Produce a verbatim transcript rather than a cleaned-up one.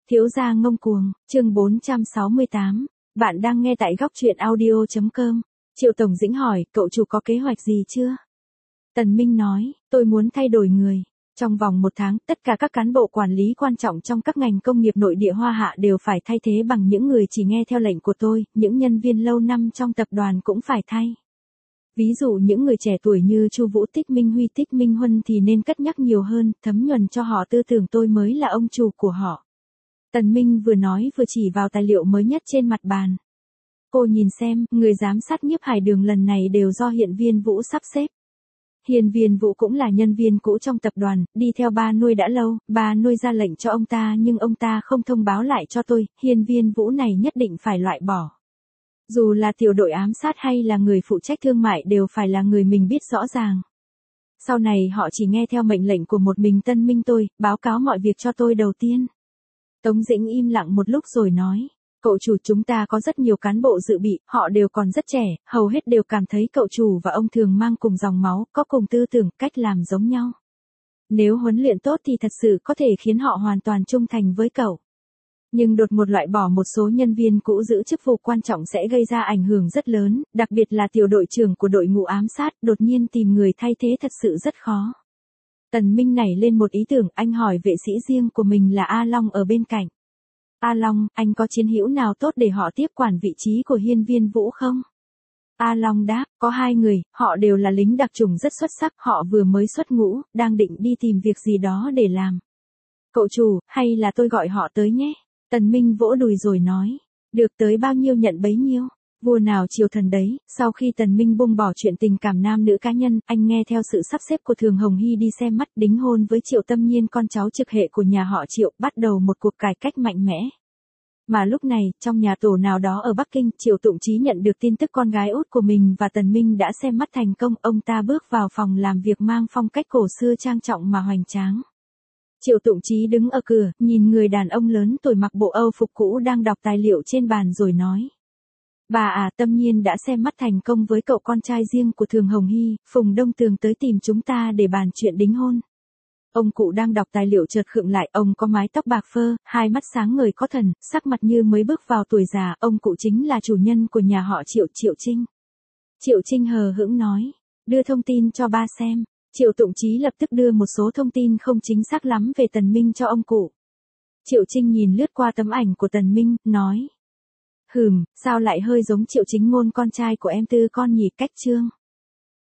Thiếu gia ngông cuồng, chương bốn trăm sáu mươi tám. Bạn đang nghe tại góc truyện audio chấm com. Triệu Tổng Dĩnh hỏi, cậu chủ có kế hoạch gì chưa? Tần Minh nói, tôi muốn thay đổi người. Trong vòng một tháng, tất cả các cán bộ quản lý quan trọng trong các ngành công nghiệp nội địa Hoa Hạ đều phải thay thế bằng những người chỉ nghe theo lệnh của tôi, những nhân viên lâu năm trong tập đoàn cũng phải thay. Ví dụ những người trẻ tuổi như Chu Vũ, Tích Minh Huy, Tích Minh Huân thì nên cất nhắc nhiều hơn, thấm nhuần cho họ tư tưởng tôi mới là ông chủ của họ. Tần Minh vừa nói vừa chỉ vào tài liệu mới nhất trên mặt bàn. Cô nhìn xem, người giám sát Nhiếp Hải Đường lần này đều do Hiên Viên Vũ sắp xếp. Hiên Viên Vũ cũng là nhân viên cũ trong tập đoàn, đi theo ba nuôi đã lâu, ba nuôi ra lệnh cho ông ta nhưng ông ta không thông báo lại cho tôi, Hiên Viên Vũ này nhất định phải loại bỏ. Dù là tiểu đội ám sát hay là người phụ trách thương mại đều phải là người mình biết rõ ràng. Sau này họ chỉ nghe theo mệnh lệnh của một mình Tân Minh tôi, báo cáo mọi việc cho tôi đầu tiên. Tống Dĩnh im lặng một lúc rồi nói, cậu chủ chúng ta có rất nhiều cán bộ dự bị, họ đều còn rất trẻ, hầu hết đều cảm thấy cậu chủ và ông thường mang cùng dòng máu, có cùng tư tưởng, cách làm giống nhau. Nếu huấn luyện tốt thì thật sự có thể khiến họ hoàn toàn trung thành với cậu. Nhưng đột ngột loại bỏ một số nhân viên cũ giữ chức vụ quan trọng sẽ gây ra ảnh hưởng rất lớn, đặc biệt là tiểu đội trưởng của đội ngũ ám sát, đột nhiên tìm người thay thế thật sự rất khó. Tần Minh nảy lên một ý tưởng, anh hỏi vệ sĩ riêng của mình là A Long ở bên cạnh. A Long, anh có chiến hữu nào tốt để họ tiếp quản vị trí của Hiên Viên Vũ không? A Long đáp, có hai người, họ đều là lính đặc chủng rất xuất sắc, họ vừa mới xuất ngũ, đang định đi tìm việc gì đó để làm. Cậu chủ, hay là tôi gọi họ tới nhé? Tần Minh vỗ đùi rồi nói, được tới bao nhiêu nhận bấy nhiêu, vua nào chiều thần đấy. Sau khi Tần Minh buông bỏ chuyện tình cảm nam nữ cá nhân, anh nghe theo sự sắp xếp của Thường Hồng Hy đi xem mắt đính hôn với Triệu Tâm Nhiên, con cháu trực hệ của nhà họ Triệu, bắt đầu một cuộc cải cách mạnh mẽ. Mà lúc này, trong nhà tổ nào đó ở Bắc Kinh, Triệu Tụng Chí nhận được tin tức con gái út của mình và Tần Minh đã xem mắt thành công, ông ta bước vào phòng làm việc mang phong cách cổ xưa trang trọng mà hoành tráng. Triệu Tụng Chí đứng ở cửa, nhìn người đàn ông lớn tuổi mặc bộ Âu phục cũ đang đọc tài liệu trên bàn rồi nói. Bà à, Tâm Nhiên đã xem mắt thành công với cậu con trai riêng của Thường Hồng Hy, Phùng Đông Tường tới tìm chúng ta để bàn chuyện đính hôn. Ông cụ đang đọc tài liệu chợt khựng lại, ông có mái tóc bạc phơ, hai mắt sáng ngời có thần, sắc mặt như mới bước vào tuổi già, ông cụ chính là chủ nhân của nhà họ Triệu, Triệu Trinh. Triệu Trinh hờ hững nói, đưa thông tin cho ba xem. Triệu Tụng Chí lập tức đưa một số thông tin không chính xác lắm về Tần Minh cho ông cụ. Triệu Trinh nhìn lướt qua tấm ảnh của Tần Minh, nói. Hừm, sao lại hơi giống Triệu Chính Ngôn con trai của em Tư con nhỉ, cách trương.